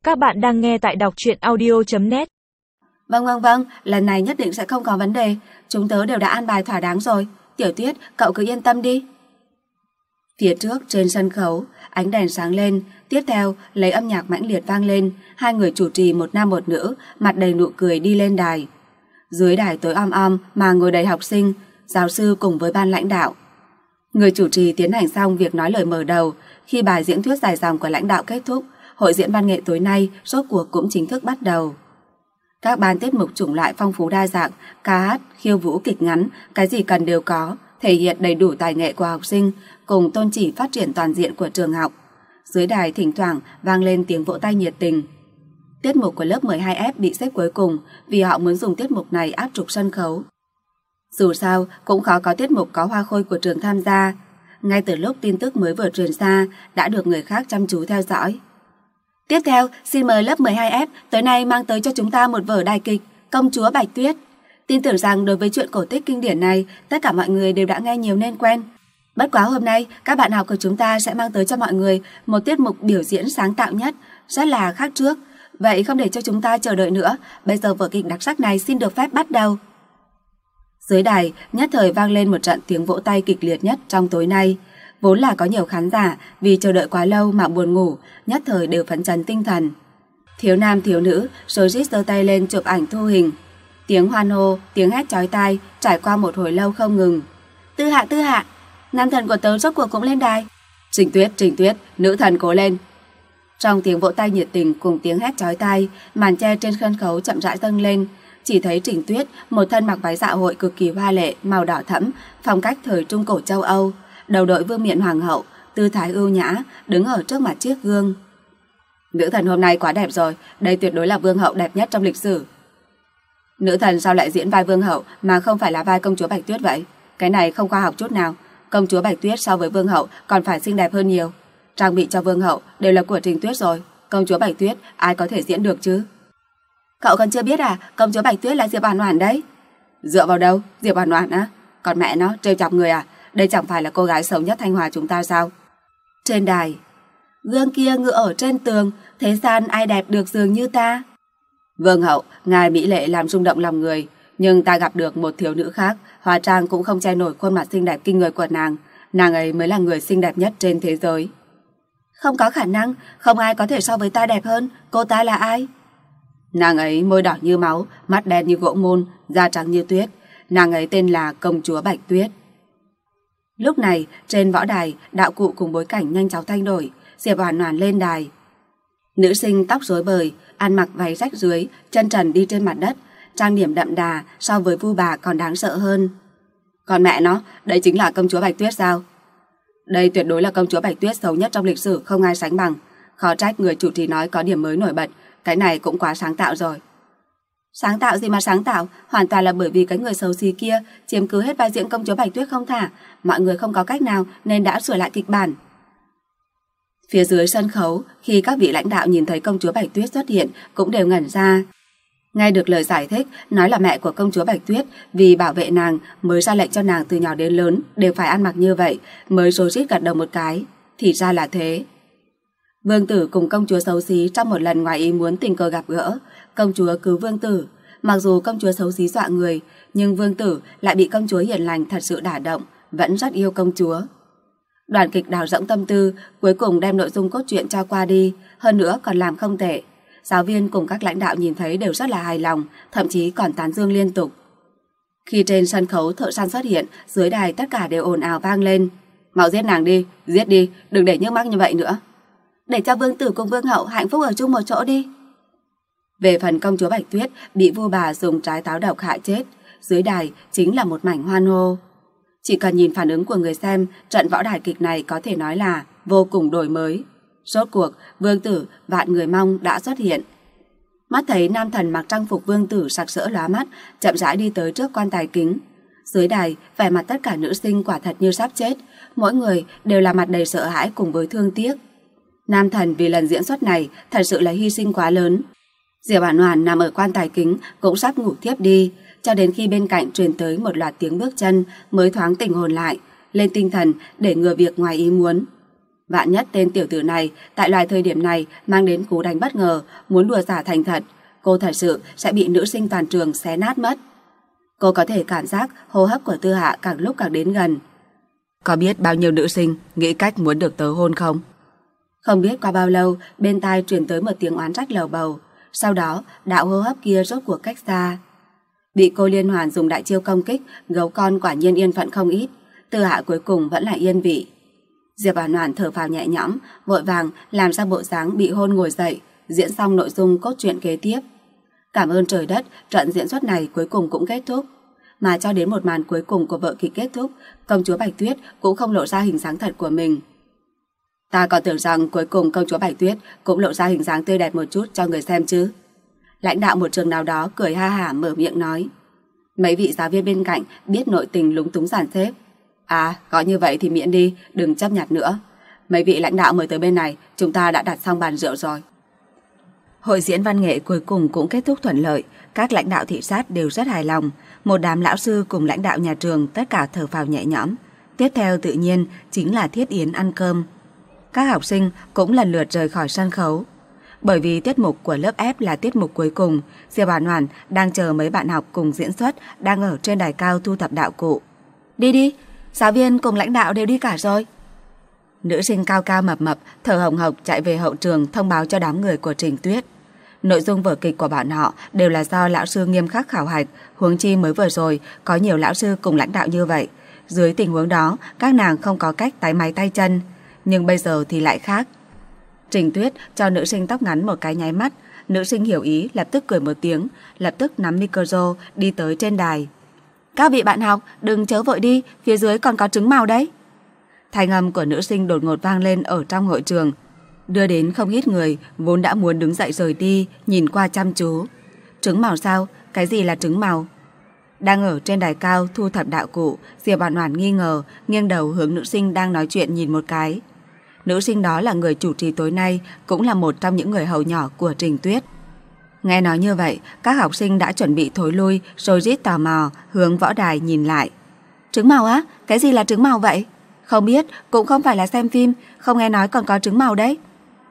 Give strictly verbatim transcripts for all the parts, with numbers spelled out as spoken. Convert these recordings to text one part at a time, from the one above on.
Các bạn đang nghe tại đọc truyện audio chấm net. Vâng vâng vâng, lần này nhất định sẽ không có vấn đề. Chúng tớ đều đã an bài thỏa đáng rồi. Tiểu Tuyết, cậu cứ yên tâm đi. Phía trước trên sân khấu, ánh đèn sáng lên. Tiếp theo lấy âm nhạc mãnh liệt vang lên. Hai người chủ trì một nam một nữ, mặt đầy nụ cười đi lên đài. Dưới đài tối om om mà ngồi đầy học sinh, giáo sư cùng với ban lãnh đạo. Người chủ trì tiến hành xong việc nói lời mở đầu. Khi bài diễn thuyết dài dòng của lãnh đạo kết thúc, hội diễn văn nghệ tối nay rốt cuộc cũng chính thức bắt đầu. Các ban tiết mục chủng loại phong phú đa dạng, ca hát, khiêu vũ, kịch ngắn, cái gì cần đều có, thể hiện đầy đủ tài nghệ của học sinh, cùng tôn chỉ phát triển toàn diện của trường học. Dưới đài thỉnh thoảng vang lên tiếng vỗ tay nhiệt tình. Tiết mục của lớp mười hai F bị xếp cuối cùng vì họ muốn dùng tiết mục này áp trục sân khấu. Dù sao, cũng khó có tiết mục có hoa khôi của trường tham gia. Ngay từ lúc tin tức mới vừa truyền ra, đã được người khác chăm chú theo dõi. Tiếp theo, xin mời lớp mười hai F tối nay mang tới cho chúng ta một vở đài kịch Công chúa Bạch Tuyết. Tin tưởng rằng đối với chuyện cổ tích kinh điển này, tất cả mọi người đều đã nghe nhiều nên quen. Bất quá hôm nay, các bạn học của chúng ta sẽ mang tới cho mọi người một tiết mục biểu diễn sáng tạo nhất, rất là khác trước. Vậy không để cho chúng ta chờ đợi nữa, bây giờ vở kịch đặc sắc này xin được phép bắt đầu. Dưới đài, nhất thời vang lên một trận tiếng vỗ tay kịch liệt nhất trong tối nay. Vốn là có nhiều khán giả vì chờ đợi quá lâu mà buồn ngủ, nhất thời đều phấn chấn tinh thần. Thiếu nam thiếu nữ rồi rít giơ tay lên chụp ảnh thu hình. Tiếng hoan hô, tiếng hét chói tai trải qua một hồi lâu không ngừng. Tư Hạ, Tư Hạ, nam thần của tớ rốt cuộc cũng lên đài. Trình Tuyết, Trình Tuyết, nữ thần cố lên. Trong tiếng vỗ tay nhiệt tình cùng tiếng hét chói tai, màn che trên sân khấu chậm rãi dâng lên. Chỉ thấy Trình Tuyết, một thân mặc váy dạ hội cực kỳ hoa lệ, màu đỏ thẫm, phong cách thời trung cổ châu Âu, đầu đội vương miện hoàng hậu, tư thái ưu nhã, đứng ở trước mặt chiếc gương. Nữ thần hôm nay quá đẹp rồi, đây tuyệt đối là vương hậu đẹp nhất trong lịch sử. Nữ thần sao lại diễn vai vương hậu mà không phải là vai công chúa Bạch Tuyết vậy? Cái này không khoa học chút nào. Công chúa Bạch Tuyết so với vương hậu còn phải xinh đẹp hơn nhiều. Trang bị cho vương hậu đều là của Trình Tuyết rồi, công chúa Bạch Tuyết ai có thể diễn được chứ? Cậu còn chưa biết à, công chúa Bạch Tuyết là Diệp Oản Oản đấy. Dựa vào đâu? Diệp Oản Oản á? Còn mẹ nó, trêu chọc người à? Đây chẳng phải là cô gái xấu nhất Thanh Hòa chúng ta sao? Trên đài, gương kia ngự ở trên tường, thế gian ai đẹp được dường như ta. Vương hậu, ngài mỹ lệ làm rung động lòng người, nhưng ta gặp được một thiếu nữ khác, hóa trang cũng không che nổi khuôn mặt xinh đẹp kinh người của nàng. Nàng ấy mới là người xinh đẹp nhất trên thế giới. Không có khả năng, không ai có thể so với ta đẹp hơn. Cô ta là ai? Nàng ấy môi đỏ như máu, mắt đen như gỗ môn, da trắng như tuyết. Nàng ấy tên là công chúa Bạch Tuyết. Lúc này, trên võ đài, đạo cụ cùng bối cảnh nhanh chóng thay đổi. Diệp Oản Oản lên đài. Nữ sinh tóc rối bời, ăn mặc váy rách rưới, chân trần đi trên mặt đất, trang điểm đậm đà, so với Vu bà còn đáng sợ hơn. Còn mẹ nó, đây chính là công chúa Bạch Tuyết sao? Đây tuyệt đối là công chúa Bạch Tuyết xấu nhất trong lịch sử, không ai sánh bằng. Khó trách người chủ trì nói có điểm mới nổi bật, cái này cũng quá sáng tạo rồi. Sáng tạo gì mà sáng tạo, hoàn toàn là bởi vì cái người xấu xí kia chiếm cứ hết vai diễn công chúa Bạch Tuyết không thả, mọi người không có cách nào nên đã sửa lại kịch bản. Phía dưới sân khấu, khi các vị lãnh đạo nhìn thấy công chúa Bạch Tuyết xuất hiện cũng đều ngẩn ra. Nghe được lời giải thích, nói là mẹ của công chúa Bạch Tuyết vì bảo vệ nàng mới ra lệnh cho nàng từ nhỏ đến lớn đều phải ăn mặc như vậy, mới rối rít gật đầu một cái. Thì ra là thế. Vương tử cùng công chúa xấu xí trong một lần ngoài ý muốn tình cờ gặp gỡ, công chúa cứu vương tử. Mặc dù công chúa xấu xí dọa người, nhưng vương tử lại bị công chúa hiền lành thật sự đả động, vẫn rất yêu công chúa. Đoàn kịch đào rỗng tâm tư, cuối cùng đem nội dung cốt truyện cho qua đi, hơn nữa còn làm không tệ. Giáo viên cùng các lãnh đạo nhìn thấy đều rất là hài lòng, thậm chí còn tán dương liên tục. Khi trên sân khấu thợ săn xuất hiện, dưới đài tất cả đều ồn ào vang lên. Mau giết nàng đi, giết đi, đừng để nhức mắc như vậy nữa. Để cho vương tử cùng vương hậu hạnh phúc ở chung một chỗ đi. Về phần công chúa Bạch Tuyết bị vua bà dùng trái táo độc hại chết, dưới đài chính là một mảnh hoan hô. Chỉ cần nhìn phản ứng của người xem, trận võ đài kịch này có thể nói là vô cùng đổi mới. Rốt cuộc, vương tử vạn người mong đã xuất hiện. Mắt thấy nam thần mặc trang phục vương tử sặc sỡ lóa mắt, chậm rãi đi tới trước quan tài kính. Dưới đài, vẻ mặt tất cả nữ sinh quả thật như sắp chết, mỗi người đều là mặt đầy sợ hãi cùng với thương tiếc. Nam thần vì lần diễn xuất này thật sự là hy sinh quá lớn. Diệp Oản Oản nằm ở quan tài kính cũng sắp ngủ thiếp đi, cho đến khi bên cạnh truyền tới một loạt tiếng bước chân mới thoáng tỉnh hồn lại, lên tinh thần để ngừa việc ngoài ý muốn. Vạn nhất tên tiểu tử này tại loại thời điểm này mang đến cú đánh bất ngờ, muốn đùa giả thành thật, cô thật sự sẽ bị nữ sinh toàn trường xé nát mất. Cô có thể cảm giác hô hấp của Tư Hạ càng lúc càng đến gần. Có biết bao nhiêu nữ sinh nghĩ cách muốn được tớ hôn không? Không biết qua bao lâu, bên tai truyền tới một tiếng oán trách lầu bầu. Sau đó, đạo hô hấp kia rốt cuộc cách xa. Bị cô liên hoàn dùng đại chiêu công kích, gấu con quả nhiên yên phận không ít. Tư Hạ cuối cùng vẫn là yên vị. Diệp Oản Oản thở phào nhẹ nhõm, vội vàng làm ra bộ dáng bị hôn ngồi dậy, diễn xong nội dung cốt truyện kế tiếp. Cảm ơn trời đất, trận diễn xuất này cuối cùng cũng kết thúc. Mà cho đến một màn cuối cùng của vở kịch kết thúc, công chúa Bạch Tuyết cũng không lộ ra hình dáng thật của mình. Ta còn tưởng rằng cuối cùng công chúa Bạch Tuyết cũng lộ ra hình dáng tươi đẹp một chút cho người xem chứ. Lãnh đạo một trường nào đó cười ha hả mở miệng nói. Mấy vị giáo viên bên cạnh biết nội tình lúng túng giản xếp. À, có như vậy thì miễn đi, đừng chấp nhặt nữa. Mấy vị lãnh đạo mời tới bên này, chúng ta đã đặt xong bàn rượu rồi. Hội diễn văn nghệ cuối cùng cũng kết thúc thuận lợi, các lãnh đạo thị sát đều rất hài lòng, một đám lão sư cùng lãnh đạo nhà trường tất cả thở phào nhẹ nhõm. Tiếp theo tự nhiên chính là thiết yến ăn cơm. Các học sinh cũng lần lượt rời khỏi sân khấu. Bởi vì tiết mục của lớp F là tiết mục cuối cùng, Diệp Oản Oản đang chờ mấy bạn học cùng diễn xuất đang ở trên đài cao thu thập đạo cụ. Đi đi, giáo viên cùng lãnh đạo đều đi cả rồi. Nữ sinh cao cao mập mập thở hồng hộc chạy về hậu trường thông báo cho đám người của Trình Tuyết. Nội dung vở kịch của bọn họ đều là do lão sư nghiêm khắc khảo hạch, huống chi mới vừa rồi có nhiều lão sư cùng lãnh đạo như vậy. Dưới tình huống đó, các nàng không có cách tái máy tay chân, nhưng bây giờ thì lại khác. Trình Tuyết cho nữ sinh tóc ngắn một cái nháy mắt, nữ sinh hiểu ý lập tức cười một tiếng, lập tức nắm micro đi tới trên đài. Các vị bạn học, đừng chớ vội đi, phía dưới còn có trứng màu đấy. Thanh âm của nữ sinh đột ngột vang lên ở trong hội trường, đưa đến không ít người vốn đã muốn đứng dậy rời đi, nhìn qua chăm chú. Trứng màu sao? Cái gì là trứng màu? Đang ở trên đài cao thu thập đạo cụ, Diệp Oản Oản nghi ngờ, nghiêng đầu hướng nữ sinh đang nói chuyện nhìn một cái. Nữ sinh đó là người chủ trì tối nay, cũng là một trong những người hầu nhỏ của Trình Tuyết. Nghe nói như vậy, các học sinh đã chuẩn bị thối lui, rồi rít tò mò hướng võ đài nhìn lại. Trứng màu á? Cái gì là trứng màu vậy? Không biết, cũng không phải là xem phim, không nghe nói còn có trứng màu đấy.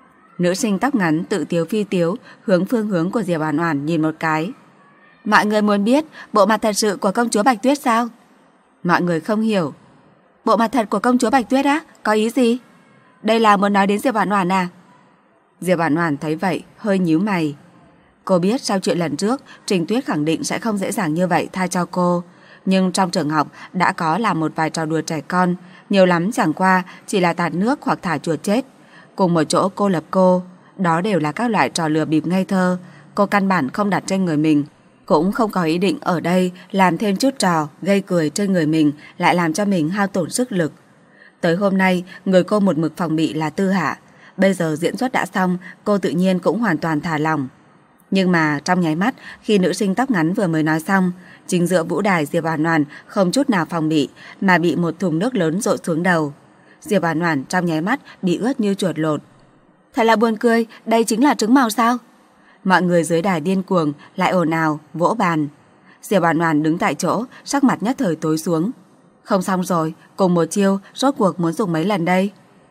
Nữ sinh tóc ngắn tự tiếu phi tiếu hướng phương hướng của Diệp Oản Oản nhìn một cái. Mọi người muốn biết bộ mặt thật sự của công chúa Bạch Tuyết sao? Mọi người không hiểu. Bộ mặt thật của công chúa Bạch Tuyết á? Có ý gì? Đây là muốn nói đến Diệp Oản Oản à? Diệp Oản Oản thấy vậy hơi nhíu mày. Cô biết sau chuyện lần trước Trình Tuyết khẳng định sẽ không dễ dàng như vậy tha cho cô. Nhưng trong trường học đã có làm một vài trò đùa trẻ con, nhiều lắm chẳng qua chỉ là tạt nước hoặc thả chuột chết. Cùng một chỗ cô lập cô, đó đều là các loại trò lừa bịp ngây thơ. Cô căn bản không đặt trên người mình, cũng không có ý định ở đây làm thêm chút trò gây cười trên người mình, lại làm cho mình hao tổn sức lực. Tới hôm nay, người cô một mực phòng bị là Tư Hạ. Bây giờ diễn xuất đã xong, cô tự nhiên cũng hoàn toàn thả lỏng. Nhưng mà trong nháy mắt, khi nữ sinh tóc ngắn vừa mới nói xong, chính giữa vũ đài Diệp Oản Oản không chút nào phòng bị mà bị một thùng nước lớn dội xuống đầu. Diệp Oản Oản trong nháy mắt bị ướt như chuột lột. Thật là buồn cười, đây chính là trứng màu sao? Mọi người dưới đài điên cuồng lại ồn ào, vỗ bàn. Diệp Oản Oản đứng tại chỗ, sắc mặt nhất thời tối xuống. Không xong rồi, cùng một chiêu, rốt cuộc muốn dùng mấy lần đây?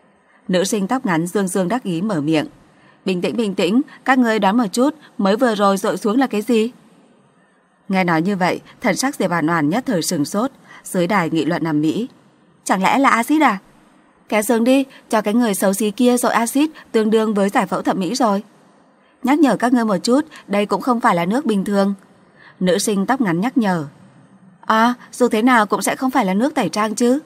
Nữ sinh tóc ngắn dương dương đắc ý mở miệng. Bình tĩnh bình tĩnh, các ngươi đoán một chút, mới vừa rồi dội xuống là cái gì? Nghe nói như vậy, thần sắc Diệp Oản Oản nhất thời sửng sốt, dưới đài nghị luận ầm ĩ. Chẳng lẽ là axit à? Kéo xuống đi, cho cái người xấu xí kia dội axit tương đương với giải phẫu thẩm mỹ rồi. Nhắc nhở các ngươi một chút, đây cũng không phải là nước bình thường. Nữ sinh tóc ngắn nhắc nhở. À, dù thế nào cũng sẽ không phải là nước tẩy trang chứ.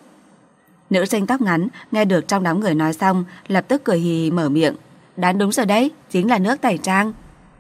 Nữ sinh tóc ngắn nghe được trong đám người nói xong, lập tức cười hì hì mở miệng. Đoán đúng rồi đấy, chính là nước tẩy trang.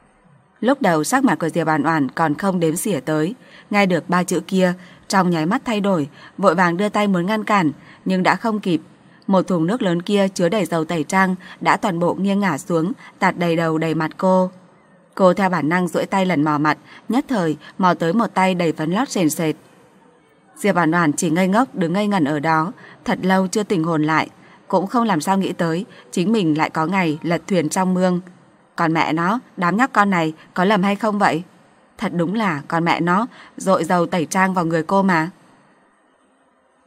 Lúc đầu sắc mặt của Diệp Oản Oản còn không đếm xỉa tới, nghe được ba chữ kia, trong nháy mắt thay đổi, vội vàng đưa tay muốn ngăn cản, nhưng đã không kịp. Một thùng nước lớn kia chứa đầy dầu tẩy trang đã toàn bộ nghiêng ngả xuống, tạt đầy đầu đầy mặt cô. Cô theo bản năng duỗi tay lần mò mặt, nhất thời mò tới một tay đầy phấn lót sền sệt. Diệp Oản Oản chỉ ngây ngốc đứng ngây ngẩn ở đó, thật lâu chưa tỉnh hồn lại, cũng không làm sao nghĩ tới chính mình lại có ngày lật thuyền trong mương. Còn mẹ nó, đám nhóc con này có lầm hay không vậy? Thật đúng là con mẹ nó dội dầu tẩy trang vào người cô mà.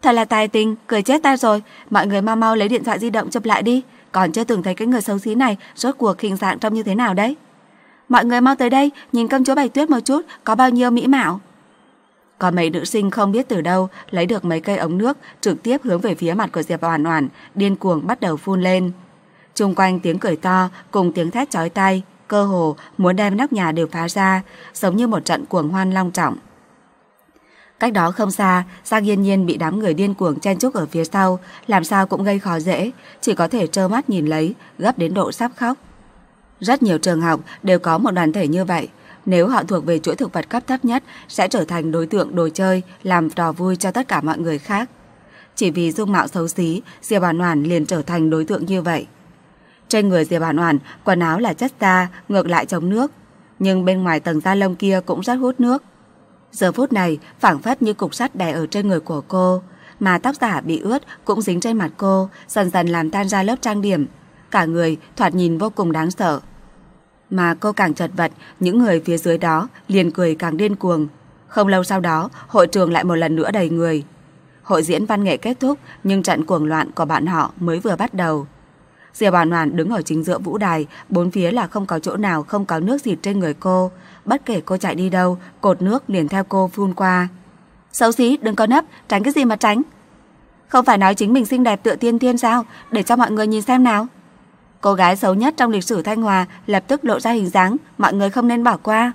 Thật là tài tình, cười chết ta rồi. Mọi người mau mau lấy điện thoại di động chụp lại đi. Còn chưa từng thấy cái người xấu xí này rốt cuộc hình dạng trông như thế nào đấy. Mọi người mau tới đây, nhìn công chúa Bạch Tuyết một chút, có bao nhiêu mỹ mạo. Có mấy nữ sinh không biết từ đâu lấy được mấy cây ống nước, trực tiếp hướng về phía mặt của Diệp Oản Oản, điên cuồng bắt đầu phun lên. Chung quanh tiếng cười to cùng tiếng thét chói tai, cơ hồ muốn đem nóc nhà đều phá ra, giống như một trận cuồng hoan long trọng. Cách đó không xa, Giang Yên Nhiên bị đám người điên cuồng chen chúc ở phía sau, làm sao cũng gây khó dễ, chỉ có thể trơ mắt nhìn lấy, gấp đến độ sắp khóc. Rất nhiều trường học đều có một đoàn thể như vậy, nếu họ thuộc về chuỗi thực vật cấp thấp nhất sẽ trở thành đối tượng đồ chơi, làm trò vui cho tất cả mọi người khác. Chỉ vì dung mạo xấu xí, Diệp Oản Oản liền trở thành đối tượng như vậy. Trên người Diệp Oản Oản, quần áo là chất da, ngược lại chống nước, nhưng bên ngoài tầng da lông kia cũng rất hút nước. Giờ phút này phảng phất như cục sắt đè ở trên người của cô, mà tóc giả bị ướt cũng dính trên mặt cô, dần dần làm tan ra lớp trang điểm. Cả người thoạt nhìn vô cùng đáng sợ. Mà cô càng chật vật, những người phía dưới đó liền cười càng điên cuồng. Không lâu sau đó, hội trường lại một lần nữa đầy người. Hội diễn văn nghệ kết thúc, nhưng trận cuồng loạn của bạn họ mới vừa bắt đầu. Diệp Oản Oản đứng ở chính giữa vũ đài, bốn phía là không có chỗ nào không có nước dịt trên người cô. Bất kể cô chạy đi đâu, cột nước liền theo cô phun qua. Xấu xí, đừng có nấp, tránh cái gì mà tránh. Không phải nói chính mình xinh đẹp tựa tiên tiên sao, để cho mọi người nhìn xem nào. Cô gái xấu nhất trong lịch sử Thanh Hòa lập tức lộ ra hình dáng, mọi người không nên bỏ qua.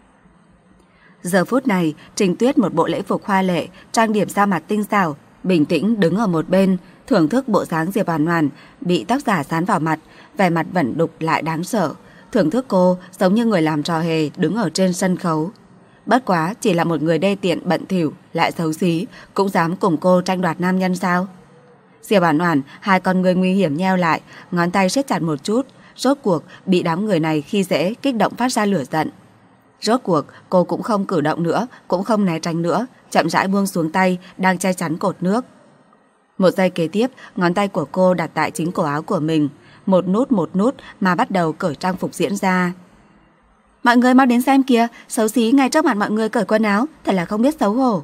Giờ phút này, Trình Tuyết một bộ lễ phục hoa lệ, trang điểm da mặt tinh xảo, bình tĩnh đứng ở một bên, thưởng thức bộ dáng Diệp Oản Oản bị tóc giả dán vào mặt, vẻ mặt vẫn đục lại đáng sợ. Thưởng thức cô giống như người làm trò hề đứng ở trên sân khấu. Bất quá chỉ là một người đê tiện bận thỉu lại xấu xí cũng dám cùng cô tranh đoạt nam nhân sao? Diệp Oản Oản hai con người nguy hiểm nheo lại, ngón tay siết chặt một chút, rốt cuộc bị đám người này khi dễ kích động phát ra lửa giận. Rốt cuộc cô cũng không cử động nữa, cũng không né tránh nữa, chậm rãi buông xuống tay đang che chắn cột nước. Một giây kế tiếp, ngón tay của cô đặt tại chính cổ áo của mình, một nút một nút mà bắt đầu cởi trang phục diễn ra. Mọi người mau đến xem kìa, xấu xí ngay trước mặt mọi người cởi quần áo, thật là không biết xấu hổ.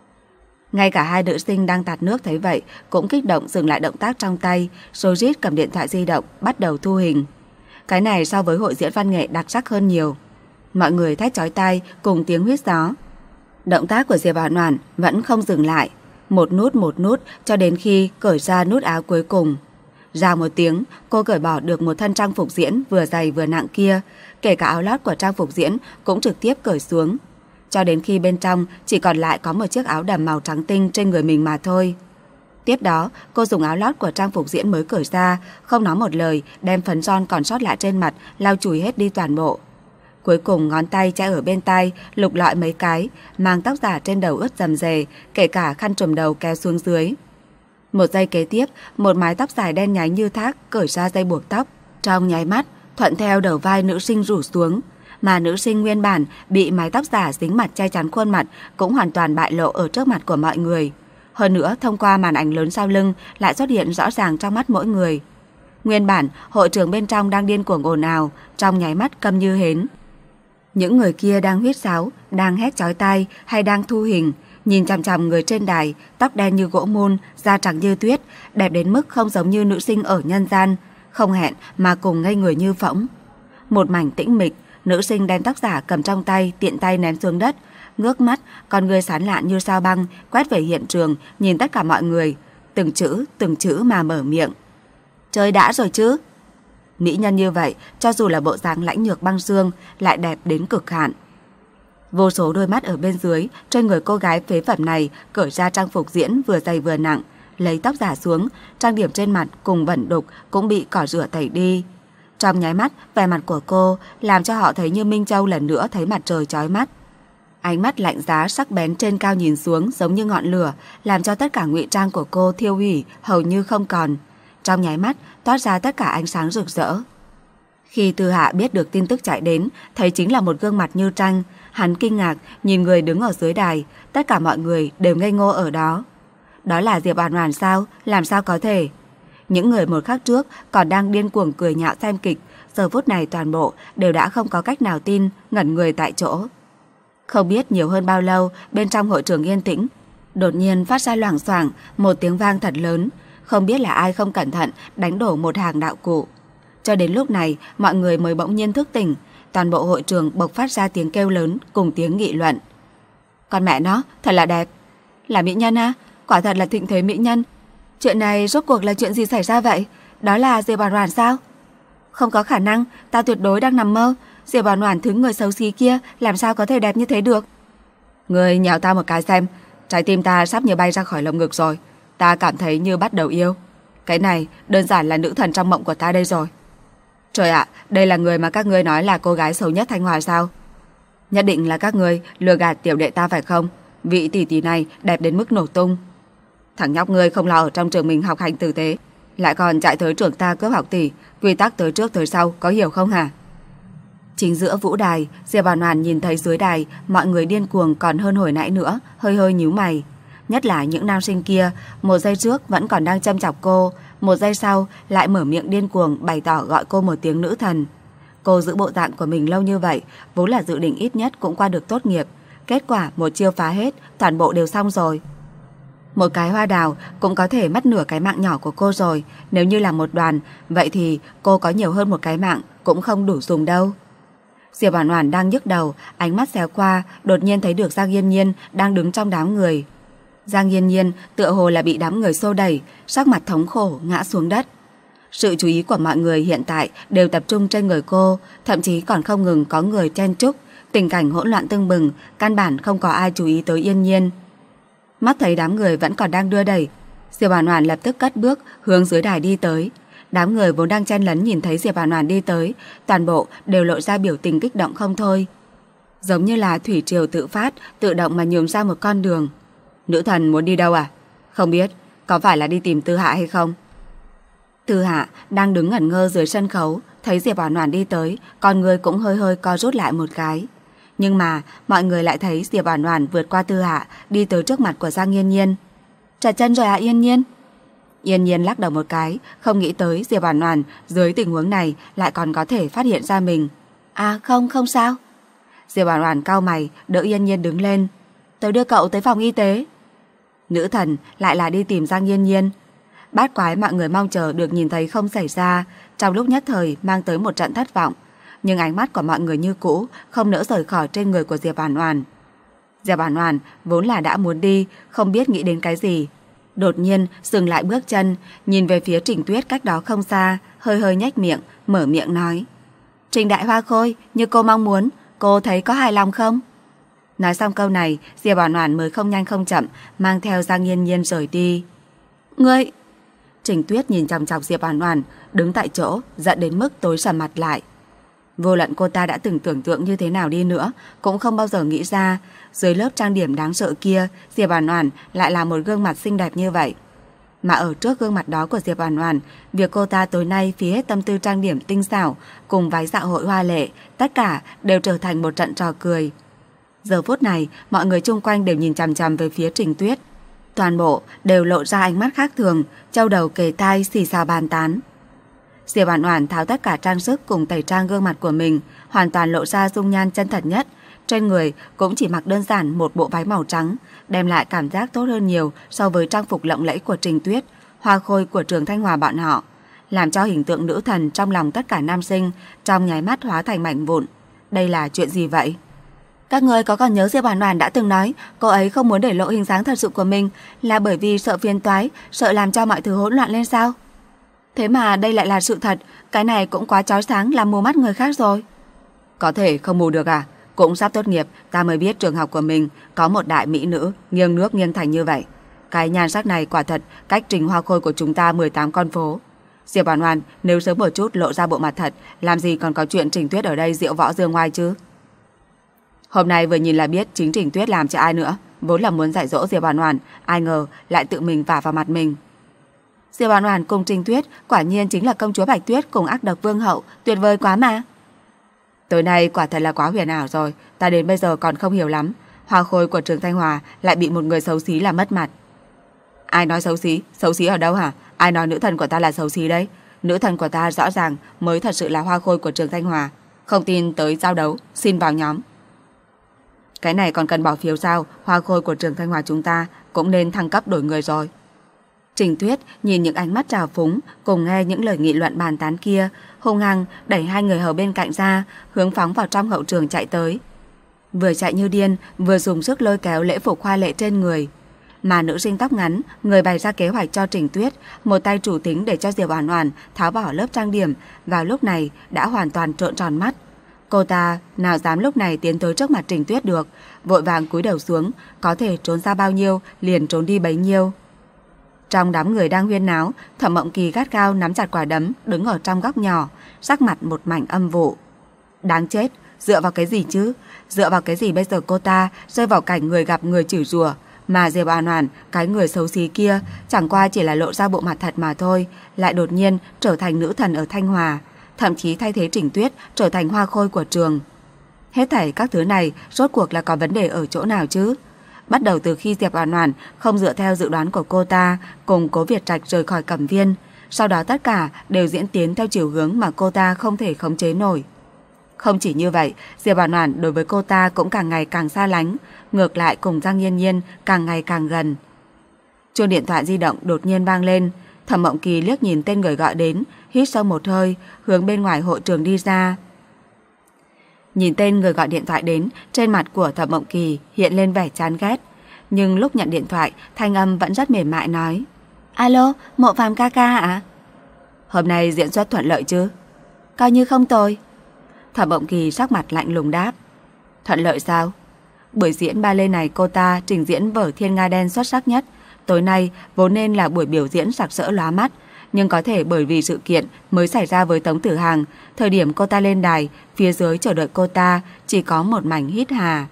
Ngay cả hai nữ sinh đang tạt nước thấy vậy cũng kích động dừng lại động tác trong tay, rồi rít cầm điện thoại di động bắt đầu thu hình. Cái này so với hội diễn văn nghệ đặc sắc hơn nhiều. Mọi người thét chói tai cùng tiếng huýt gió. Động tác của Diệp Oản Oản vẫn không dừng lại, một nút một nút cho đến khi cởi ra nút áo cuối cùng. Ra một tiếng, cô cởi bỏ được một thân trang phục diễn vừa dày vừa nặng kia, kể cả áo lót của trang phục diễn cũng trực tiếp cởi xuống, cho đến khi bên trong chỉ còn lại có một chiếc áo đầm màu trắng tinh trên người mình mà thôi. Tiếp đó, cô dùng áo lót của trang phục diễn mới cởi ra, không nói một lời, đem phấn son còn sót lại trên mặt lau chùi hết đi toàn bộ. Cuối cùng ngón tay che ở bên tai, lục lọi mấy cái, mang tóc giả trên đầu ướt rầm rề, kể cả khăn trùm đầu kéo xuống dưới. Một giây kế tiếp, một mái tóc dài đen nhánh như thác cởi ra dây buộc tóc, trong nháy mắt thuận theo đầu vai nữ sinh rủ xuống, mà nữ sinh nguyên bản bị mái tóc giả dính mặt che chắn khuôn mặt cũng hoàn toàn bại lộ ở trước mặt của mọi người. Hơn nữa, thông qua màn ảnh lớn sau lưng lại xuất hiện rõ ràng trong mắt mỗi người. Nguyên bản, hội trường bên trong đang điên cuồng ồn ào, trong nháy mắt câm như hến. Những người kia đang huýt sáo, đang hét chói tai hay đang thu hình, nhìn chằm chằm người trên đài, tóc đen như gỗ mun, da trắng như tuyết, đẹp đến mức không giống như nữ sinh ở nhân gian, không hẹn mà cùng ngây người như phỗng. Một mảnh tĩnh mịch, nữ sinh đen tóc giả cầm trong tay, tiện tay ném xuống đất, ngước mắt, con người sán lạn như sao băng, quét về hiện trường, nhìn tất cả mọi người, từng chữ, từng chữ mà mở miệng. Chơi đã rồi chứ? Mỹ nhân như vậy, cho dù là bộ dáng lãnh nhược băng xương, lại đẹp đến cực hạn. Vô số đôi mắt ở bên dưới, trên người cô gái phế phẩm này cởi ra trang phục diễn vừa dày vừa nặng, lấy tóc giả xuống, trang điểm trên mặt cùng vẩn đục cũng bị cỏ rửa tẩy đi. Trong nháy mắt, vẻ mặt của cô làm cho họ thấy như Minh Châu lần nữa thấy mặt trời chói mắt. Ánh mắt lạnh giá sắc bén trên cao nhìn xuống giống như ngọn lửa, làm cho tất cả ngụy trang của cô thiêu hủy hầu như không còn. Trong nháy mắt toát ra tất cả ánh sáng rực rỡ. Khi Tư Hạ biết được tin tức chạy đến, thấy chính là một gương mặt như tranh, hắn kinh ngạc nhìn người đứng ở dưới đài, tất cả mọi người đều ngây ngô ở đó. Đó là Diệp Oản Oản sao? Làm sao có thể? Những người một khắc trước còn đang điên cuồng cười nhạo xem kịch, giờ phút này toàn bộ đều đã không có cách nào tin, ngẩn người tại chỗ. Không biết nhiều hơn bao lâu, bên trong hội trường yên tĩnh, Đột nhiên phát ra loảng xoảng một tiếng vang thật lớn, không biết là ai không cẩn thận đánh đổ một hàng đạo cụ. Cho đến lúc này, mọi người mới bỗng nhiên thức tỉnh, toàn bộ hội trường bộc phát ra tiếng kêu lớn cùng tiếng nghị luận. Con mẹ nó, thật là đẹp. Là mỹ nhân à? Quả thật là thịnh thế mỹ nhân. Chuyện này rốt cuộc là chuyện gì xảy ra vậy? Đó là Diệp Oản Oản sao? Không có khả năng, ta tuyệt đối đang nằm mơ. Diệp Oản Oản thứ người xấu xí kia làm sao có thể đẹp như thế được? Ngươi nhào ta một cái xem, trái tim ta sắp như bay ra khỏi lồng ngực rồi. Ta cảm thấy như bắt đầu yêu. Cái này đơn giản là nữ thần trong mộng của ta đây rồi. Trời ạ, đây là người mà các ngươi nói là cô gái xấu nhất Thanh Hòa sao? Nhất định là các ngươi lừa gạt tiểu đệ ta phải không? Vị tỷ tỷ này đẹp đến mức nổ tung. Thằng nhóc ngươi không lo ở trong trường mình học hành tử tế, lại còn chạy tới trường ta cướp học tỷ. Quy tắc tới trước tới sau, có hiểu không hả? Chính giữa vũ đài, Diệp Oản Oản nhìn thấy dưới đài mọi người điên cuồng còn hơn hồi nãy nữa, hơi hơi nhíu mày. Nhất là những nam sinh kia, một giây trước vẫn còn đang châm chọc cô, một giây sau lại mở miệng điên cuồng bày tỏ gọi cô một tiếng nữ thần. Cô giữ bộ dạng của mình lâu như vậy, vốn là dự định ít nhất cũng qua được tốt nghiệp. Kết quả một chiêu phá hết, toàn bộ đều xong rồi. Một cái hoa đào cũng có thể mất nửa cái mạng nhỏ của cô rồi. Nếu như là một đoàn, vậy thì cô có nhiều hơn một cái mạng cũng không đủ dùng đâu. Diệp Oản Oản đang nhức đầu, ánh mắt xéo qua, đột nhiên thấy được Giang Yên Nhiên đang đứng trong đám người. Giang Yên Nhiên tựa hồ là bị đám người xô đẩy, sắc mặt thống khổ ngã xuống đất. Sự chú ý của mọi người hiện tại đều tập trung trên người cô, thậm chí còn không ngừng có người chen chúc, tình cảnh hỗn loạn tưng bừng, căn bản không có ai chú ý tới Yên Nhiên. Mắt thấy đám người vẫn còn đang đưa đẩy, Diệp Oản Oản lập tức cất bước hướng dưới đài đi tới. Đám người vốn đang chen lấn nhìn thấy Diệp Oản Oản đi tới, toàn bộ đều lộ ra biểu tình kích động không thôi. Giống như là thủy triều tự phát, tự động mà nhường ra một con đường. Nữ thần muốn đi đâu à? Không biết, có phải là đi tìm Tư Hạ hay không? Tư Hạ đang đứng ngẩn ngơ dưới sân khấu, thấy Diệp Oản Oản đi tới, con người cũng hơi hơi co rút lại một cái. Nhưng mà mọi người lại thấy Diệp Oản Oản vượt qua Tư Hạ, đi tới trước mặt của Giang Yên Nhiên. Trật chân rồi à Yên Nhiên? Yên Nhiên lắc đầu một cái, không nghĩ tới Diệp Oản Oản dưới tình huống này lại còn có thể phát hiện ra mình. À không, không sao. Diệp Oản Oản cau mày, đỡ Yên Nhiên đứng lên. Tôi đưa cậu tới phòng y tế. Nữ thần lại là đi tìm Giang Yên Nhiên. Bát quái mọi người mong chờ được nhìn thấy không xảy ra, trong lúc nhất thời mang tới một trận thất vọng. Nhưng ánh mắt của mọi người như cũ không nỡ rời khỏi trên người của Diệp Oản Oản. Diệp Oản Oản vốn là đã muốn đi, không biết nghĩ đến cái gì. Đột nhiên dừng lại bước chân, nhìn về phía Trình Tuyết cách đó không xa, hơi hơi nhếch miệng, mở miệng nói. Trình Đại Hoa Khôi, như cô mong muốn, cô thấy có hài lòng không? Nói xong câu này, Diệp Oản Oản mới không nhanh không chậm mang theo Giang Yên Nhiên rời đi. Ngươi! Trình Tuyết nhìn chằm chằm Diệp Oản Oản, đứng tại chỗ, giận đến mức tối sầm mặt lại. Vô luận cô ta đã từng tưởng tượng như thế nào đi nữa, cũng không bao giờ nghĩ ra dưới lớp trang điểm đáng sợ kia, Diệp Oản Oản lại là một gương mặt xinh đẹp như vậy. Mà ở trước gương mặt đó của Diệp Oản Oản, việc cô ta tối nay phí hết tâm tư trang điểm tinh xảo cùng váy dạ hội hoa lệ, tất cả đều trở thành một trận trò cười. Giờ phút này, mọi người chung quanh đều nhìn chằm chằm về phía Trình Tuyết. Toàn bộ đều lộ ra ánh mắt khác thường, châu đầu kề tai xì xào bàn tán. Diệp Oản Oản tháo tất cả trang sức cùng tẩy trang gương mặt của mình, hoàn toàn lộ ra dung nhan chân thật nhất. Trên người cũng chỉ mặc đơn giản một bộ váy màu trắng, đem lại cảm giác tốt hơn nhiều so với trang phục lộng lẫy của Trình Tuyết, Hoa Khôi của trường Thanh Hòa bọn họ, làm cho hình tượng nữ thần trong lòng tất cả nam sinh trong nháy mắt hóa thành mảnh vụn. Đây là chuyện gì vậy? Các người có còn nhớ Diệp Oản Oản đã từng nói cô ấy không muốn để lộ hình dáng thật sự của mình là bởi vì sợ phiền toái, sợ làm cho mọi thứ hỗn loạn lên sao? Thế mà đây lại là sự thật, cái này cũng quá chói sáng làm mù mắt người khác rồi. Có thể không mù được à? Cũng sắp tốt nghiệp, ta mới biết trường học của mình có một đại mỹ nữ nghiêng nước nghiêng thành như vậy. Cái nhan sắc này quả thật cách Trình Hoa Khôi của chúng ta mười tám con phố. Diệp Oản Oản nếu sớm một chút lộ ra bộ mặt thật, làm gì còn có chuyện Trình Tuyết ở đây diệu võ dương ngoai chứ? Hôm nay vừa nhìn là biết chính Trình Tuyết làm cho ai nữa, vốn là muốn dạy dỗ Diệp Oản Oản, ai ngờ lại tự mình vả vào mặt mình. Diệp Oản Oản cùng Trình Tuyết quả nhiên chính là công chúa Bạch Tuyết cùng ác độc vương hậu, tuyệt vời quá mà. Tối nay quả thật là quá huyền ảo rồi, ta đến bây giờ còn không hiểu lắm, Hoa Khôi của trường Thanh Hòa lại bị một người xấu xí làm mất mặt. Ai nói xấu xí? Xấu xí ở đâu hả? Ai nói nữ thần của ta là xấu xí đấy? Nữ thần của ta rõ ràng mới thật sự là Hoa Khôi của trường Thanh Hòa. Không tin tới giao đấu, xin vào nhóm. Cái này còn cần bỏ phiếu sao? Hoa Khôi của trường Thanh Hòa chúng ta cũng nên thăng cấp đổi người rồi. Trình Tuyết nhìn những ánh mắt trào phúng cùng nghe những lời nghị luận bàn tán kia, hung hăng đẩy hai người hầu bên cạnh ra, hướng phóng vào trong hậu trường chạy tới. Vừa chạy như điên, vừa dùng sức lôi kéo lễ phục hoa lệ trên người. Mà nữ sinh tóc ngắn, người bày ra kế hoạch cho Trình Tuyết, một tay chủ tính để cho Diệp Oản Oản tháo bỏ lớp trang điểm, vào lúc này đã hoàn toàn trợn tròn mắt. Cô ta nào dám lúc này tiến tới trước mặt Trình Tuyết được, vội vàng cúi đầu xuống, có thể trốn ra bao nhiêu liền trốn đi bấy nhiêu. Trong đám người đang huyên náo, Thẩm Mộng Kỳ gắt gao nắm chặt quả đấm, đứng ở trong góc nhỏ, sắc mặt một mảnh âm vụ. Đáng chết, dựa vào cái gì chứ? Dựa vào cái gì bây giờ cô ta rơi vào cảnh người gặp người chửi rủa, mà Diệp Oản Oản, cái người xấu xí kia, chẳng qua chỉ là lộ ra bộ mặt thật mà thôi, lại đột nhiên trở thành nữ thần ở Thanh Hòa, thậm chí thay thế Trình Tuyết trở thành hoa khôi của trường. Hết thảy các thứ này rốt cuộc là có vấn đề ở chỗ nào chứ? Bắt đầu từ khi Diệp Oản Oản không dựa theo dự đoán của cô ta cùng Cố Việt Trạch rời khỏi Cẩm Viên, sau đó tất cả đều diễn tiến theo chiều hướng mà cô ta không thể khống chế nổi. Không chỉ như vậy, Diệp Oản Oản đối với cô ta cũng càng ngày càng xa lánh, ngược lại cùng Giang Nhiên Nhiên càng ngày càng gần. Chuông điện thoại di động đột nhiên vang lên, Thẩm Mộng Kỳ liếc nhìn tên người gọi đến, hít sâu một hơi, hướng bên ngoài hội trường đi ra. Nhìn tên người gọi điện thoại đến, trên mặt của Thẩm Mộng Kỳ hiện lên vẻ chán ghét, nhưng lúc nhận điện thoại, thanh âm vẫn rất mềm mại nói: "Alo, Mộ Phàm ca ca ạ?" "Hôm nay diễn xuất thuận lợi chứ?" "Coi như không tồi." Thẩm Mộng Kỳ sắc mặt lạnh lùng đáp: "Thuận lợi sao?" Buổi diễn ballet này cô ta trình diễn vở Thiên Nga Đen xuất sắc nhất. Tối nay vốn nên là buổi biểu diễn sặc sỡ lóa mắt, nhưng có thể bởi vì sự kiện mới xảy ra với Tống Tử Hàng, thời điểm cô ta lên đài, phía dưới chờ đợi cô ta chỉ có một mảnh hít hà.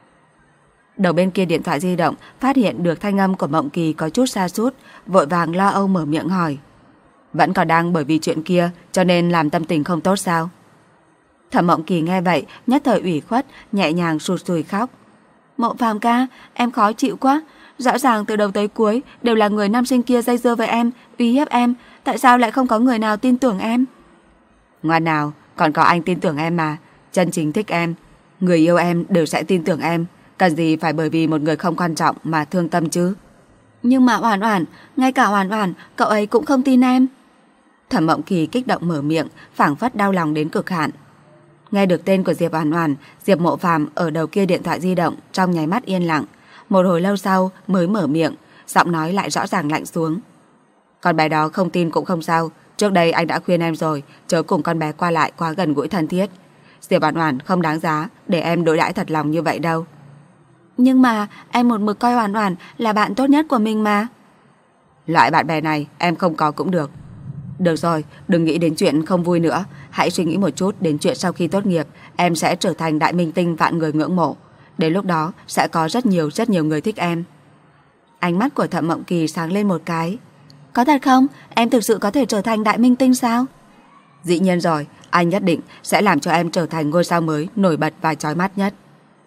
Đầu bên kia điện thoại di động phát hiện được thanh âm của Mộng Kỳ có chút sa sút, vội vàng lo âu mở miệng hỏi: "Vẫn còn đang bởi vì chuyện kia cho nên làm tâm tình không tốt sao?" Thẩm Mộng Kỳ nghe vậy nhất thời ủy khuất, nhẹ nhàng sụt sùi khóc: "Mộ Phàm ca, em khó chịu quá. Rõ ràng từ đầu tới cuối đều là người nam sinh kia dây dưa với em, uy hiếp em, tại sao lại không có người nào tin tưởng em?" "Ngoan nào, còn có anh tin tưởng em mà. Chân chính thích em, người yêu em đều sẽ tin tưởng em. Cần gì phải bởi vì một người không quan trọng mà thương tâm chứ?" "Nhưng mà Oản Oản, ngay cả Oản Oản, cậu ấy cũng không tin em." Thẩm Mộng Kỳ kích động mở miệng, phảng phất đau lòng đến cực hạn. Nghe được tên của Diệp Oản Oản, Diệp Mộ Phàm ở đầu kia điện thoại di động trong nháy mắt yên lặng, một hồi lâu sau mới mở miệng, giọng nói lại rõ ràng lạnh xuống: "Con bé đó không tin cũng không sao, trước đây anh đã khuyên em rồi, chớ cùng con bé qua lại quá gần gũi thân thiết. Diệp Oản Oản không đáng giá để em đối đãi thật lòng như vậy đâu." "Nhưng mà em một mực coi Oản Oản là bạn tốt nhất của mình mà." "Loại bạn bè này em không có cũng được." "Được rồi, đừng nghĩ đến chuyện không vui nữa, hãy suy nghĩ một chút đến chuyện sau khi tốt nghiệp em sẽ trở thành đại minh tinh vạn người ngưỡng mộ. Đến lúc đó sẽ có rất nhiều rất nhiều người thích em." Ánh mắt của Thẩm Mộng Kỳ sáng lên một cái. "Có thật không? Em thực sự có thể trở thành đại minh tinh sao?" "Dĩ nhiên rồi, anh nhất định sẽ làm cho em trở thành ngôi sao mới nổi bật và chói mắt nhất."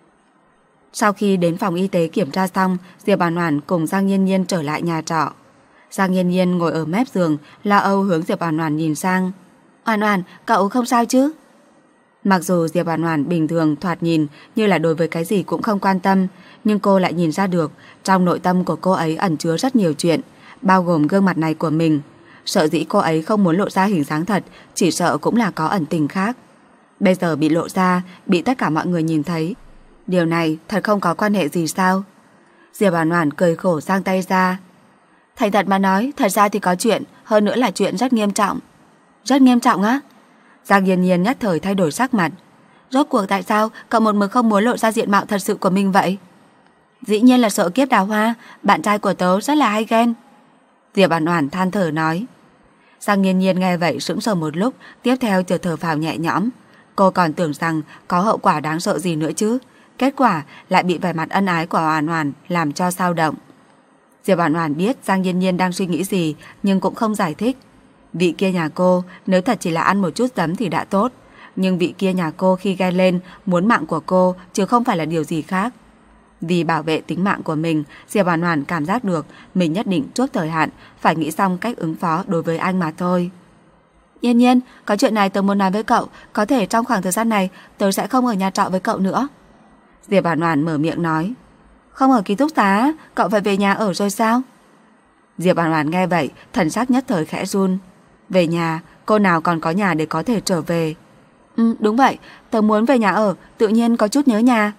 Sau khi đến phòng y tế kiểm tra xong, Diệp Oản Oản cùng Giang Nhiên Nhiên trở lại nhà trọ. Giang Nhiên Nhiên ngồi ở mép giường, lo âu hướng Diệp Oản Oản nhìn sang. "Oản Oản, cậu không sao chứ?" Mặc dù Diệp Oản Oản bình thường thoạt nhìn như là đối với cái gì cũng không quan tâm, nhưng cô lại nhìn ra được trong nội tâm của cô ấy ẩn chứa rất nhiều chuyện, bao gồm gương mặt này của mình. Sợ dĩ cô ấy không muốn lộ ra hình dáng thật, chỉ sợ cũng là có ẩn tình khác. Bây giờ bị lộ ra, bị tất cả mọi người nhìn thấy, điều này thật không có quan hệ gì sao? Diệp Oản Oản cười khổ giang tay ra. "Thành thật mà nói, thật ra thì có chuyện, hơn nữa là chuyện rất nghiêm trọng." "Rất nghiêm trọng á?" Giang Nhiên Nhiên nhất thời thay đổi sắc mặt. "Rốt cuộc tại sao cậu một mực không muốn lộ ra diện mạo thật sự của mình vậy?" "Dĩ nhiên là sợ kiếp đào hoa, bạn trai của tớ rất là hay ghen." Diệp Oản Oản than thở nói. Giang Nhiên Nhiên nghe vậy sững sờ một lúc, tiếp theo chợt thở phào nhẹ nhõm. Cô còn tưởng rằng có hậu quả đáng sợ gì nữa chứ, kết quả lại bị vẻ mặt ân ái của Oản Oản làm cho dao động. Diệp Oản Oản biết Giang Nhiên Nhiên đang suy nghĩ gì, nhưng cũng không giải thích. Vị kia nhà cô nếu thật chỉ là ăn một chút giấm thì đã tốt, nhưng vị kia nhà cô khi ghen lên muốn mạng của cô chứ không phải là điều gì khác. Vì bảo vệ tính mạng của mình, Diệp Oản Oản cảm giác được mình nhất định trước thời hạn phải nghĩ xong cách ứng phó đối với anh mà thôi. "Nhiên Nhiên, có chuyện này tớ muốn nói với cậu, có thể trong khoảng thời gian này tớ sẽ không ở nhà trọ với cậu nữa." Diệp Oản Oản mở miệng nói. Không ở ký túc xá, cậu phải về nhà ở rồi sao? Diệp Oản Oản nghe vậy, thần sắc nhất thời khẽ run. Về nhà, cô nào còn có nhà để có thể trở về. Ừ, đúng vậy, tớ muốn về nhà ở, tự nhiên có chút nhớ nhà.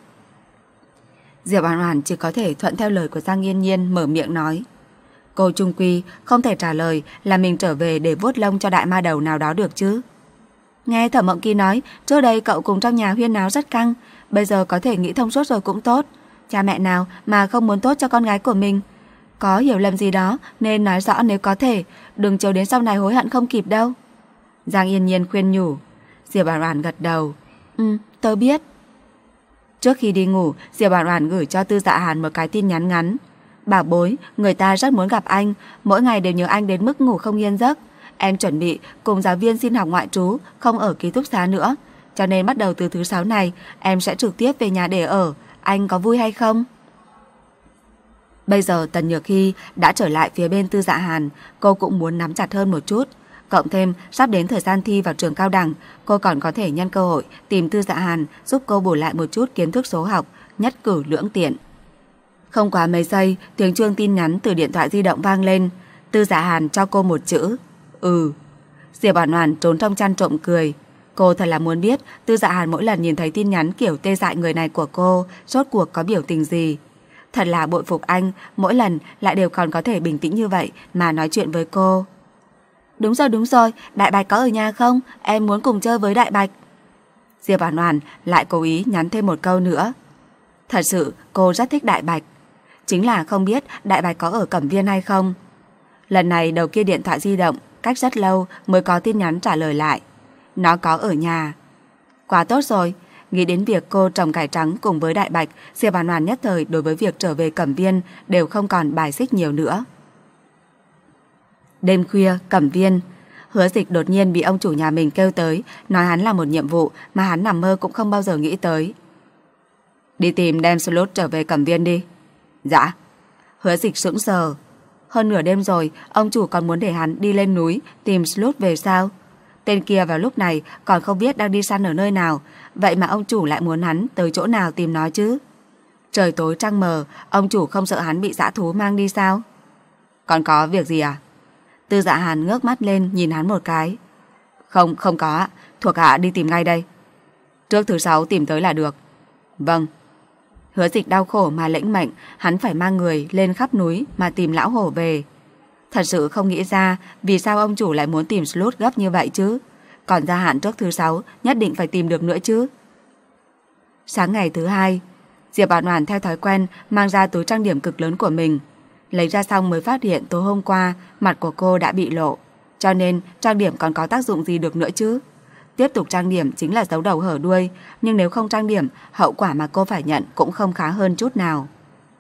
Diệp Oản Oản chỉ có thể thuận theo lời của Giang Yên Nhiên mở miệng nói. Cô trung quy không thể trả lời là mình trở về để vuốt lông cho đại ma đầu nào đó được chứ. Nghe Thẩm Mộng Kỳ nói, trước đây cậu cùng trong nhà huyên náo rất căng, bây giờ có thể nghĩ thông suốt rồi cũng tốt. Cha mẹ nào mà không muốn tốt cho con gái của mình. Có hiểu lầm gì đó nên nói rõ nếu có thể, đừng chờ đến sau này hối hận không kịp đâu. Giang Yên Nhiên khuyên nhủ. Diệp Oản Oản gật đầu. Ừ, tớ biết. Trước khi đi ngủ, Diệp Oản Oản gửi cho Tư Dạ Hàn một cái tin nhắn ngắn. Bảo bối, người ta rất muốn gặp anh, mỗi ngày đều nhớ anh đến mức ngủ không yên giấc. Em chuẩn bị cùng giáo viên xin học ngoại trú, không ở ký túc xá nữa. Cho nên bắt đầu từ thứ sáu này, em sẽ trực tiếp về nhà để ở. Anh có vui hay không? Bây giờ Tần Nhược Hy đã trở lại phía bên Tư Dạ Hàn, cô cũng muốn nắm chặt hơn một chút. Cộng thêm sắp đến thời gian thi vào trường cao đẳng, cô còn có thể nhân cơ hội tìm Tư Dạ Hàn giúp cô bổ lại một chút kiến thức số học, nhất cử lưỡng tiện. Không quá mấy giây, tiếng chuông tin nhắn từ điện thoại di động vang lên. Tư Dạ Hàn cho cô một chữ Ừ. Diệp Oản Oản trốn trong chăn trộm cười. Cô thật là muốn biết Tư Dạ Hàn mỗi lần nhìn thấy tin nhắn kiểu tê dại người này của cô rốt cuộc có biểu tình gì. Thật là bội phục anh, mỗi lần lại đều còn có thể bình tĩnh như vậy mà nói chuyện với cô. Đúng rồi đúng rồi, Đại Bạch có ở nhà không? Em muốn cùng chơi với Đại Bạch. Diệp Oản Oản lại cố ý nhắn thêm một câu nữa. Thật sự cô rất thích Đại Bạch, chính là không biết Đại Bạch có ở Cẩm Viên hay không. Lần này đầu kia điện thoại di động cách rất lâu mới có tin nhắn trả lời lại. Nó có ở nhà. Quá tốt rồi. Nghĩ đến việc cô trồng cải trắng cùng với Đại Bạch, Diệp Oản Oản nhất thời đối với việc trở về Cẩm Viên đều không còn bài xích nhiều nữa. Đêm khuya, Cẩm Viên, Hứa Dịch đột nhiên bị ông chủ nhà mình kêu tới, nói hắn là một nhiệm vụ mà hắn nằm mơ cũng không bao giờ nghĩ tới. Đi tìm đem slot trở về Cẩm Viên đi. Dạ. Hứa Dịch sững sờ. Hơn nửa đêm rồi, ông chủ còn muốn để hắn đi lên núi tìm slot về sao? Tên kia vào lúc này còn không biết đang đi săn ở nơi nào, vậy mà ông chủ lại muốn hắn tới chỗ nào tìm nó chứ? Trời tối trăng mờ, ông chủ không sợ hắn bị dã thú mang đi sao? Còn có việc gì à? Tư Dạ Hàn ngước mắt lên nhìn hắn một cái. Không, không có, thuộc hạ đi tìm ngay đây. Trước thứ sáu tìm tới là được. Vâng. Hứa Dịch đau khổ mà lĩnh mệnh, hắn phải mang người lên khắp núi mà tìm lão hổ về. Thật sự không nghĩ ra vì sao ông chủ lại muốn tìm slot gấp như vậy chứ. Còn gia hạn trước thứ sáu nhất định phải tìm được nữa chứ. Sáng ngày thứ hai, Diệp Oản Oản theo thói quen mang ra túi trang điểm cực lớn của mình. Lấy ra xong mới phát hiện tối hôm qua mặt của cô đã bị lộ, cho nên trang điểm còn có tác dụng gì được nữa chứ. Tiếp tục trang điểm chính là giấu đầu hở đuôi, nhưng nếu không trang điểm, hậu quả mà cô phải nhận cũng không khá hơn chút nào.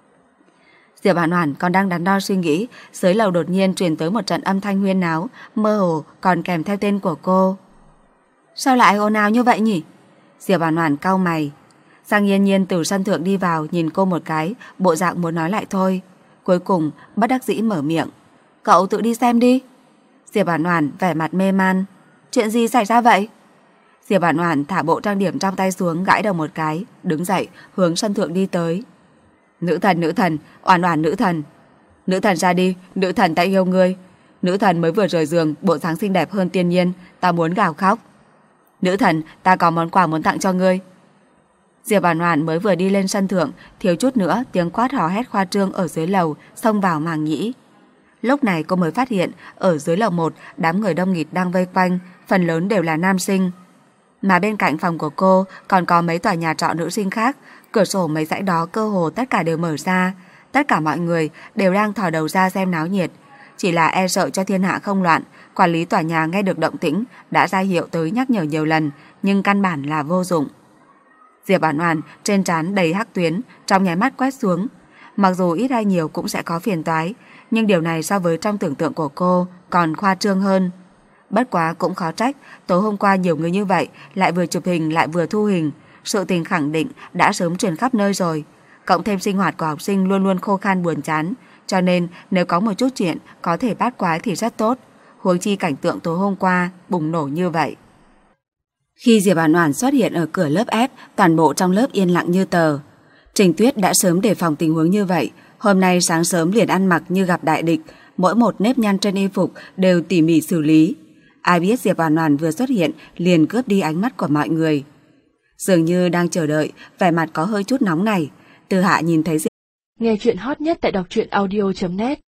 Diệp Oản Oản còn đang đắn đo suy nghĩ, dưới lầu đột nhiên truyền tới một trận âm thanh huyên náo, mơ hồ còn kèm theo tên của cô. Sao lại ồn ào như vậy nhỉ? Diệp Oản Oản cau mày. Giang Yên Nhiên từ sân thượng đi vào nhìn cô một cái, bộ dạng muốn nói lại thôi. Cuối cùng bất đắc dĩ mở miệng. Cậu tự đi xem đi. Diệp Oản Oản vẻ mặt mê man. Chuyện gì xảy ra vậy? Diệp Oản Oản thả bộ trang điểm trong tay xuống, gãi đầu một cái, đứng dậy hướng sân thượng đi tới. Nữ thần, nữ thần, Oản Oản nữ thần. Nữ thần ra đi, nữ thần ta yêu ngươi. Nữ thần mới vừa rời giường, bộ dáng xinh đẹp hơn Tiên Nhiên, ta muốn gào khóc. Nữ thần, ta có món quà muốn tặng cho ngươi. Diệp Oản Oản mới vừa đi lên sân thượng, thiếu chút nữa tiếng quát hò hét khoa trương ở dưới lầu xông vào màng nhĩ. Lúc này cô mới phát hiện ở dưới lầu một đám người đông nghịt đang vây quanh, phần lớn đều là nam sinh. Mà bên cạnh phòng của cô còn có mấy tòa nhà trọ nữ sinh khác, cửa sổ mấy dãy đó cơ hồ tất cả đều mở ra, tất cả mọi người đều đang thò đầu ra xem náo nhiệt. Chỉ là e sợ cho thiên hạ không loạn, quản lý tòa nhà nghe được động tĩnh đã ra hiệu tới nhắc nhở nhiều lần, nhưng căn bản là vô dụng. Diệp Oản Oản trên trán đầy hắc tuyến, trong nháy mắt quét xuống. Mặc dù ít hay nhiều cũng sẽ có phiền toái, nhưng điều này so với trong tưởng tượng của cô còn khoa trương hơn. Bất quá cũng khó trách, tối hôm qua nhiều người như vậy lại vừa chụp hình lại vừa thu hình, sự tình khẳng định đã sớm truyền khắp nơi rồi. Cộng thêm sinh hoạt của học sinh luôn luôn khô khan buồn chán, cho nên nếu có một chút chuyện có thể bát quái thì rất tốt. Huống chi cảnh tượng tối hôm qua bùng nổ như vậy. Khi Diệp Oản Oản xuất hiện ở cửa lớp F, toàn bộ trong lớp yên lặng như tờ. Trình Tuyết đã sớm đề phòng tình huống như vậy. Hôm nay sáng sớm liền ăn mặc như gặp đại địch, mỗi một nếp nhăn trên y phục đều tỉ mỉ xử lý. Ai biết Diệp Hoàn Hoàn vừa xuất hiện liền cướp đi ánh mắt của mọi người. Dường như đang chờ đợi, vẻ mặt có hơi chút nóng này. Từ Hạ nhìn thấy Diệp... Nghe chuyện hot nhất tại đọc truyện audio chấm net.